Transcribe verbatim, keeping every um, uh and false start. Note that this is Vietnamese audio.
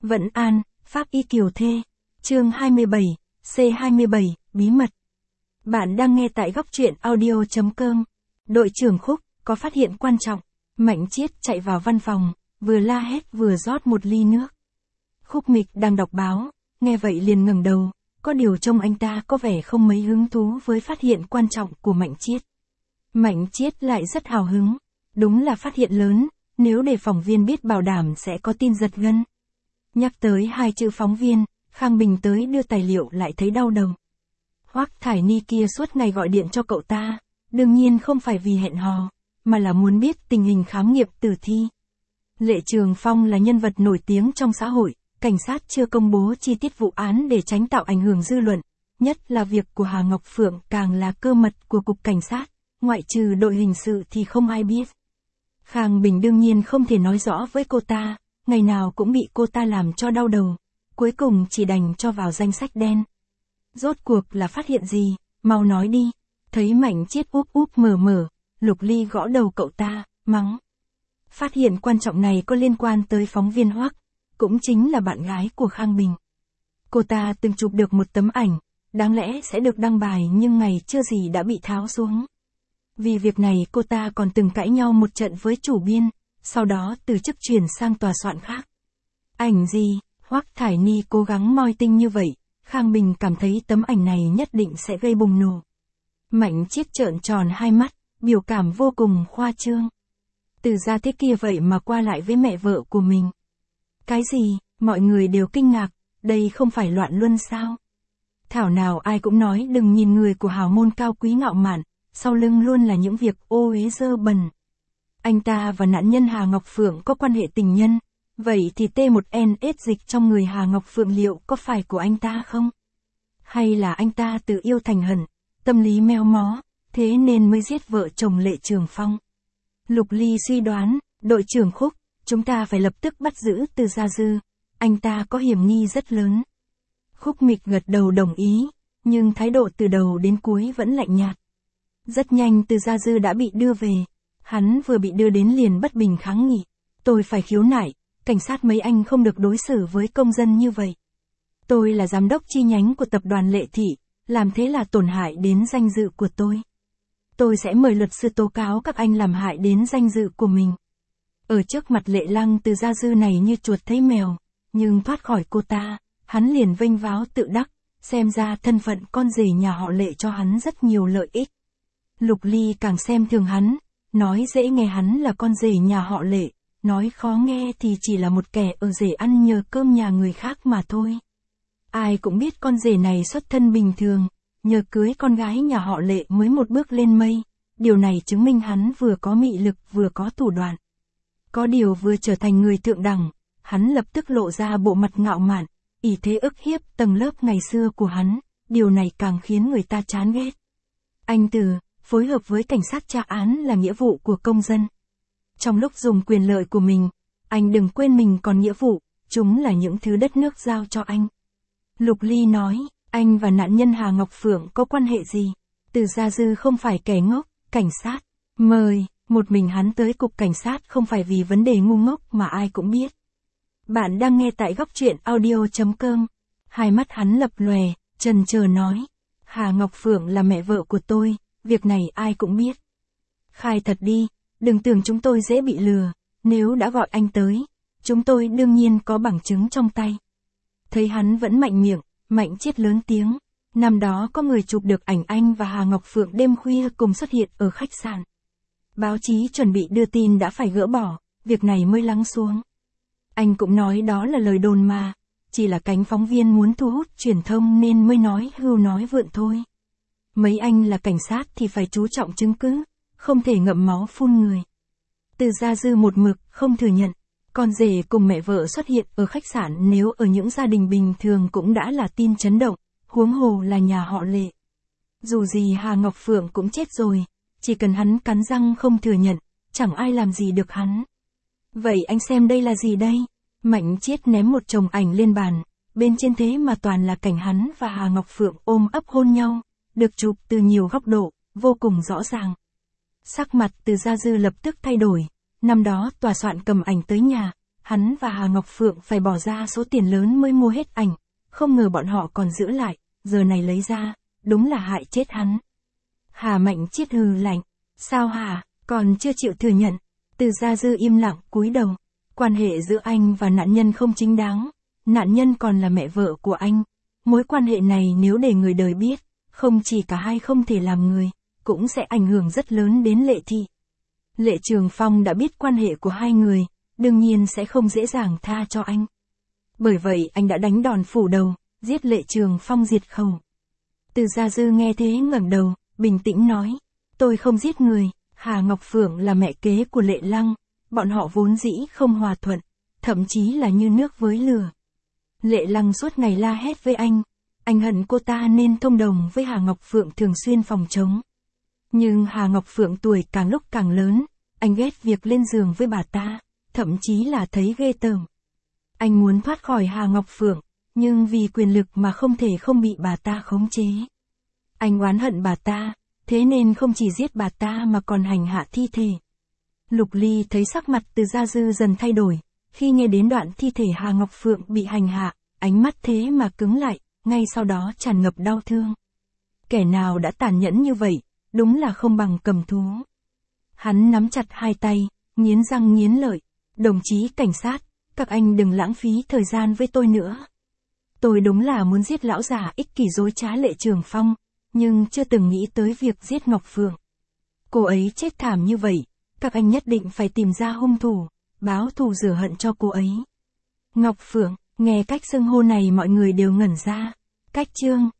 Vận An, Pháp Y Kiều Thê. Chương hai mươi bảy, C hai mươi bảy, Bí mật. Bạn đang nghe tại góc truyện audio.com. Đội trưởng Khúc, có phát hiện quan trọng. Mạnh Chiết chạy vào văn phòng, vừa la hét vừa rót một ly nước. Khúc Mịch đang đọc báo, nghe vậy liền ngẩng đầu, có điều trông anh ta có vẻ không mấy hứng thú với phát hiện quan trọng của Mạnh Chiết. Mạnh Chiết lại rất hào hứng, đúng là phát hiện lớn, nếu để phóng viên biết bảo đảm sẽ có tin giật gân. Nhắc tới hai chữ phóng viên, Khang Bình tới đưa tài liệu lại thấy đau đầu. Hoắc Thải Ni kia suốt ngày gọi điện cho cậu ta, đương nhiên không phải vì hẹn hò, mà là muốn biết tình hình khám nghiệm tử thi. Lệ Trường Phong là nhân vật nổi tiếng trong xã hội, cảnh sát chưa công bố chi tiết vụ án để tránh tạo ảnh hưởng dư luận, nhất là việc của Hà Ngọc Phượng càng là cơ mật của cục cảnh sát, ngoại trừ đội hình sự thì không ai biết. Khang Bình đương nhiên không thể nói rõ với cô ta, ngày nào cũng bị cô ta làm cho đau đầu, cuối cùng chỉ đành cho vào danh sách đen. Rốt cuộc là phát hiện gì, mau nói đi. Thấy Mạnh Chiết úp úp mở mở, Lục Ly gõ đầu cậu ta, mắng. Phát hiện quan trọng này có liên quan tới phóng viên Hoắc, cũng chính là bạn gái của Khang Bình. Cô ta từng chụp được một tấm ảnh, đáng lẽ sẽ được đăng bài nhưng ngày chưa gì đã bị tháo xuống. Vì việc này cô ta còn từng cãi nhau một trận với chủ biên, sau đó từ chức chuyển sang tòa soạn khác. Ảnh gì? Hoắc Thải Ni cố gắng moi tinh như vậy, Khang Bình cảm thấy tấm ảnh này nhất định sẽ gây bùng nổ. Mạnh Chiết trợn tròn hai mắt, biểu cảm vô cùng khoa trương. Từ ra thế kia vậy mà qua lại với mẹ vợ của mình. Cái gì? Mọi người đều kinh ngạc, đây không phải loạn luân sao? Thảo nào ai cũng nói đừng nhìn người của hào môn cao quý ngạo mạn, sau lưng luôn là những việc ô uế dơ bẩn. Anh ta và nạn nhân Hà Ngọc Phượng có quan hệ tình nhân, vậy thì T một N S dịch trong người Hà Ngọc Phượng liệu có phải của anh ta không? Hay là anh ta tự yêu thành hận, tâm lý meo mó, thế nên mới giết vợ chồng Lệ Trường Phong? Lục Ly suy đoán, đội trưởng Khúc, chúng ta phải lập tức bắt giữ Từ Gia Dư, anh ta có hiểm nghi rất lớn. Khúc Mịch gật đầu đồng ý, nhưng thái độ từ đầu đến cuối vẫn lạnh nhạt. Rất nhanh Từ Gia Dư đã bị đưa về, hắn vừa bị đưa đến liền bất bình kháng nghị. Tôi phải khiếu nại, cảnh sát mấy anh không được đối xử với công dân như vậy. Tôi là giám đốc chi nhánh của tập đoàn Lệ Thị, làm thế là tổn hại đến danh dự của tôi. Tôi sẽ mời luật sư tố cáo các anh làm hại đến danh dự của mình. Ở trước mặt Lệ Lăng Từ Gia Dư này như chuột thấy mèo, nhưng thoát khỏi cô ta, hắn liền vênh váo tự đắc, xem ra thân phận con rể nhà họ Lệ cho hắn rất nhiều lợi ích. Lục Ly càng xem thường hắn, nói dễ nghe hắn là con rể nhà họ Lệ, nói khó nghe thì chỉ là một kẻ ở rể ăn nhờ cơm nhà người khác mà thôi. Ai cũng biết con rể này xuất thân bình thường, nhờ cưới con gái nhà họ Lệ mới một bước lên mây, điều này chứng minh hắn vừa có mị lực vừa có thủ đoạn. Có điều vừa trở thành người thượng đẳng, hắn lập tức lộ ra bộ mặt ngạo mạn, ỷ thế ức hiếp tầng lớp ngày xưa của hắn, điều này càng khiến người ta chán ghét. Anh Từ, phối hợp với cảnh sát tra án là nghĩa vụ của công dân. Trong lúc dùng quyền lợi của mình, anh đừng quên mình còn nghĩa vụ, chúng là những thứ đất nước giao cho anh. Lục Ly nói, anh và nạn nhân Hà Ngọc Phượng có quan hệ gì? Từ Gia Dư không phải kẻ ngốc, cảnh sát. Mời, một mình hắn tới cục cảnh sát không phải vì vấn đề ngu ngốc mà ai cũng biết. Bạn đang nghe tại góc truyện audio.com. Hai mắt hắn lập lòe, trần chờ nói. Hà Ngọc Phượng là mẹ vợ của tôi, việc này ai cũng biết. Khai thật đi, đừng tưởng chúng tôi dễ bị lừa, nếu đã gọi anh tới, chúng tôi đương nhiên có bằng chứng trong tay. Thấy hắn vẫn mạnh miệng, Mạnh Chiết lớn tiếng. Năm đó có người chụp được ảnh anh và Hà Ngọc Phượng đêm khuya cùng xuất hiện ở khách sạn. Báo chí chuẩn bị đưa tin đã phải gỡ bỏ, việc này mới lắng xuống. Anh cũng nói đó là lời đồn mà, chỉ là cánh phóng viên muốn thu hút truyền thông nên mới nói hưu nói vượn thôi. Mấy anh là cảnh sát thì phải chú trọng chứng cứ, không thể ngậm máu phun người. Từ Gia Dư một mực không thừa nhận, con rể cùng mẹ vợ xuất hiện ở khách sạn nếu ở những gia đình bình thường cũng đã là tin chấn động, huống hồ là nhà họ Lệ. Dù gì Hà Ngọc Phượng cũng chết rồi, chỉ cần hắn cắn răng không thừa nhận, chẳng ai làm gì được hắn. Vậy anh xem đây là gì đây? Mạnh Chiết ném một chồng ảnh lên bàn, bên trên thế mà toàn là cảnh hắn và Hà Ngọc Phượng ôm ấp hôn nhau, được chụp từ nhiều góc độ, vô cùng rõ ràng. Sắc mặt Từ Gia Dư lập tức thay đổi, năm đó tòa soạn cầm ảnh tới nhà, hắn và Hà Ngọc Phượng phải bỏ ra số tiền lớn mới mua hết ảnh, không ngờ bọn họ còn giữ lại, giờ này lấy ra, đúng là hại chết hắn. Hà Mạnh Chiết hừ lạnh, sao hả, còn chưa chịu thừa nhận. Từ Gia Dư im lặng cúi đầu, quan hệ giữa anh và nạn nhân không chính đáng, nạn nhân còn là mẹ vợ của anh, mối quan hệ này nếu để người đời biết, không chỉ cả hai không thể làm người, cũng sẽ ảnh hưởng rất lớn đến Lệ Thị. Lệ Trường Phong đã biết quan hệ của hai người, đương nhiên sẽ không dễ dàng tha cho anh. Bởi vậy anh đã đánh đòn phủ đầu, giết Lệ Trường Phong diệt khẩu. Từ Gia Dư nghe thế ngẩng đầu, bình tĩnh nói, tôi không giết người, Hà Ngọc Phượng là mẹ kế của Lệ Lăng, bọn họ vốn dĩ không hòa thuận, thậm chí là như nước với lửa. Lệ Lăng suốt ngày la hét với anh, anh hận cô ta nên thông đồng với Hà Ngọc Phượng thường xuyên phòng chống. Nhưng Hà Ngọc Phượng tuổi càng lúc càng lớn, anh ghét việc lên giường với bà ta, thậm chí là thấy ghê tởm. Anh muốn thoát khỏi Hà Ngọc Phượng, nhưng vì quyền lực mà không thể không bị bà ta khống chế. Anh oán hận bà ta, thế nên không chỉ giết bà ta mà còn hành hạ thi thể. Lục Ly thấy sắc mặt Từ Gia Dư dần thay đổi, khi nghe đến đoạn thi thể Hà Ngọc Phượng bị hành hạ, ánh mắt thế mà cứng lại, ngay sau đó tràn ngập đau thương. Kẻ nào đã tàn nhẫn như vậy, đúng là không bằng cầm thú. Hắn nắm chặt hai tay, nghiến răng nghiến lợi, đồng chí cảnh sát, các anh đừng lãng phí thời gian với tôi nữa. Tôi đúng là muốn giết lão già ích kỷ dối trá Lệ Trường Phong, nhưng chưa từng nghĩ tới việc giết Ngọc Phượng. Cô ấy chết thảm như vậy, các anh nhất định phải tìm ra hung thủ, báo thù rửa hận cho cô ấy. Ngọc Phượng, nghe cách xưng hô này mọi người đều ngẩn ra. Cách chương